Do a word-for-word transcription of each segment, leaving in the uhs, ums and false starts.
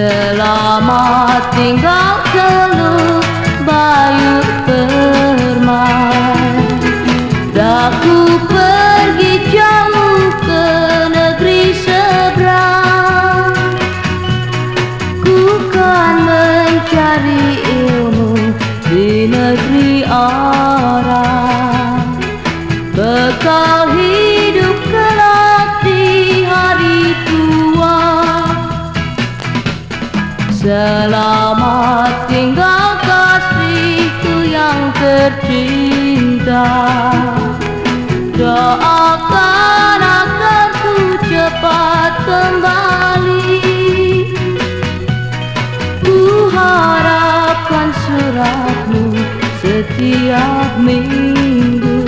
Selamat tinggal Teluk Bayu Permai. Daku pergi jauh ke negeri seberang, ku kan mencari ilmu di negeri orang, bekal hidup kelak di hari tua. Selamat tinggal kasihku yang tercinta, doakan agar ku cepat kembali. Ku harapkan suratmu setiap minggu,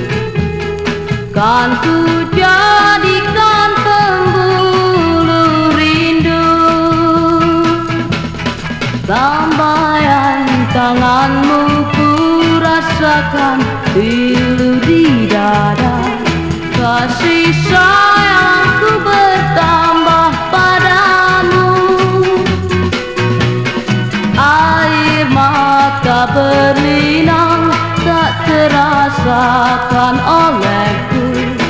kan ku jadikan pembuluh rindu. Lambaian tanganmu ku rasakan pilu di dada, kasih sayangku bertambah padamu. Air mata berlinang tak terasakan olehku,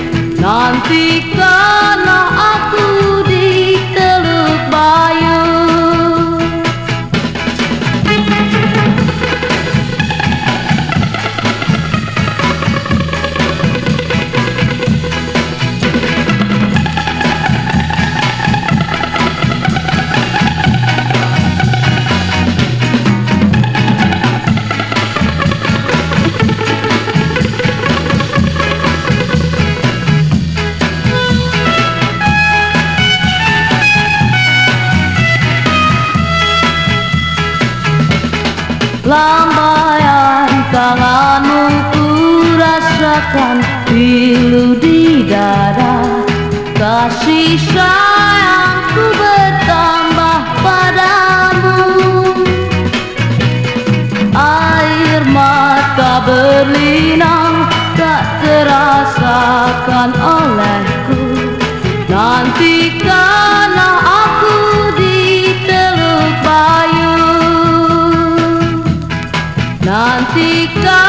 nantikanlah aku di Teluk Bayu. Lambaian tanganmu ku rasakan pilu di dada, kasih sayangku bertambah padamu. Air mata berlinang tak terasakan olehku, nantikanlah aku di Teluk Bayu. Nantikan